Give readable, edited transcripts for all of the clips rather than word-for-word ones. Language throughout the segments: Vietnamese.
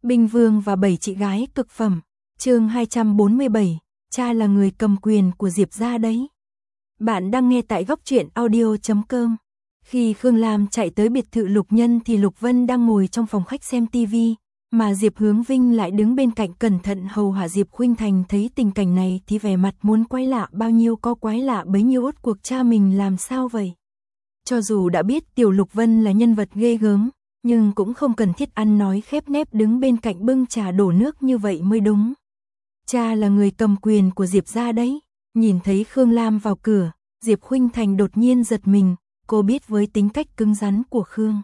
Binh Vương và 7 chị gái cực phẩm, chương 247, cha là người cầm quyền của Diệp gia đấy. Bạn đang nghe tại góc truyện audio.com. Khi Khương Lam chạy tới biệt thự Lục Nhân thì Lục Vân đang ngồi trong phòng khách xem tivi, mà Diệp Hướng Vinh lại đứng bên cạnh cẩn thận hầu hạ Diệp Khuynh Thành. Thấy tình cảnh này thì vẻ mặt muốn quái lạ bao nhiêu có quái lạ bấy nhiêu. Rốt cuộc cha mình làm sao vậy? Cho dù đã biết Tiểu Lục Vân là nhân vật ghê gớm, nhưng cũng không cần thiết ăn nói khép nép đứng bên cạnh bưng trà đổ nước như vậy mới đúng. Cha là người cầm quyền của Diệp gia đấy. Nhìn thấy Khương Lam vào cửa, Diệp Khuynh Thành đột nhiên giật mình. Cô biết với tính cách cứng rắn của Khương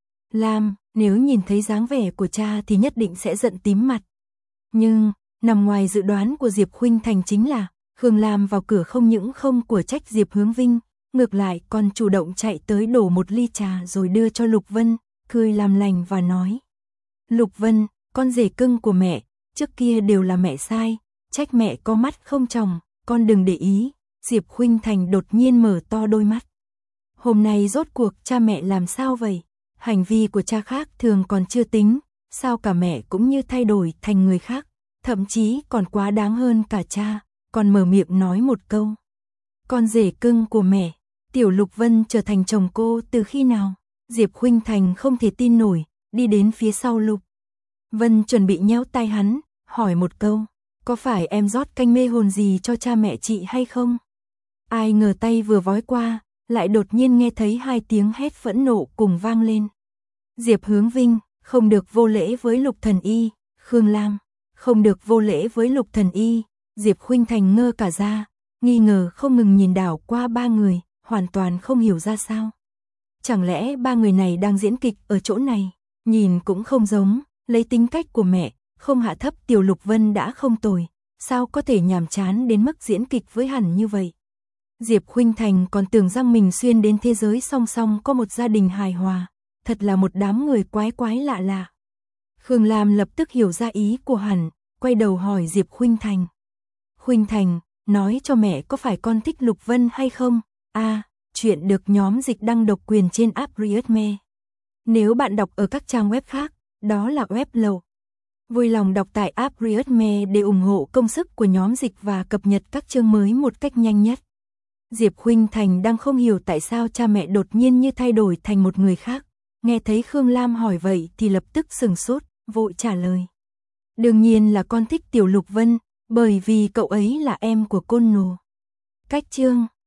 Lam, nếu nhìn thấy dáng vẻ của cha thì nhất định sẽ giận tím mặt. Nhưng, nằm ngoài dự đoán của Diệp Khuynh Thành chính là, Khương Lam vào cửa không những không của trách Diệp Hướng Vinh, ngược lại còn chủ động chạy tới đổ một ly trà rồi đưa cho Lục Vân, cười làm lành và nói. Lục Vân, con rể cưng của mẹ, trước kia đều là mẹ sai, trách mẹ có mắt không tròng, con đừng để ý. Diệp Khuynh Thành đột nhiên mở to đôi mắt. Hôm nay rốt cuộc cha mẹ làm sao vậy? Hành vi của cha khác thường còn chưa tính, sao cả mẹ cũng như thay đổi thành người khác, thậm chí còn quá đáng hơn cả cha, còn mở miệng nói một câu. Con rể cưng của mẹ, Tiểu Lục Vân trở thành chồng cô từ khi nào? Diệp Khuynh Thành không thể tin nổi, đi đến phía sau Lục Vân chuẩn bị nhéo tay hắn, hỏi một câu, có phải em rót canh mê hồn gì cho cha mẹ chị hay không? Ai ngờ tay vừa vói qua, lại đột nhiên nghe thấy hai tiếng hét phẫn nộ cùng vang lên. Diệp Hướng Vinh, không được vô lễ với Lục Thần Y. Khương Lam, không được vô lễ với Lục Thần Y. Diệp Khuynh Thành ngơ cả ra, nghi ngờ không ngừng nhìn đảo qua ba người, hoàn toàn không hiểu ra sao. Chẳng lẽ ba người này đang diễn kịch ở chỗ này? Nhìn cũng không giống, lấy tính cách của mẹ, không hạ thấp Tiểu Lục Vân đã không tồi, sao có thể nhàm chán đến mức diễn kịch với hẳn như vậy? Diệp Khuynh Thành còn tưởng rằng mình xuyên đến thế giới song song có một gia đình hài hòa, thật là một đám người quái quái lạ lạ. Khương Lam lập tức hiểu ra ý của hắn, quay đầu hỏi Diệp Khuynh Thành. Khuynh Thành, nói cho mẹ có phải con thích Lục Vân hay không? Chuyện được nhóm dịch đăng độc quyền trên app Readme. Nếu bạn đọc ở các trang web khác, đó là web lậu. Vui lòng đọc tại app Readme để ủng hộ công sức của nhóm dịch và cập nhật các chương mới một cách nhanh nhất. Diệp Khuynh Thành đang không hiểu tại sao cha mẹ đột nhiên như thay đổi thành một người khác. Nghe thấy Khương Lam hỏi vậy thì lập tức sừng sốt, vội trả lời. Đương nhiên là con thích Tiểu Lục Vân, bởi vì cậu ấy là em của Côn Nô. Cách chương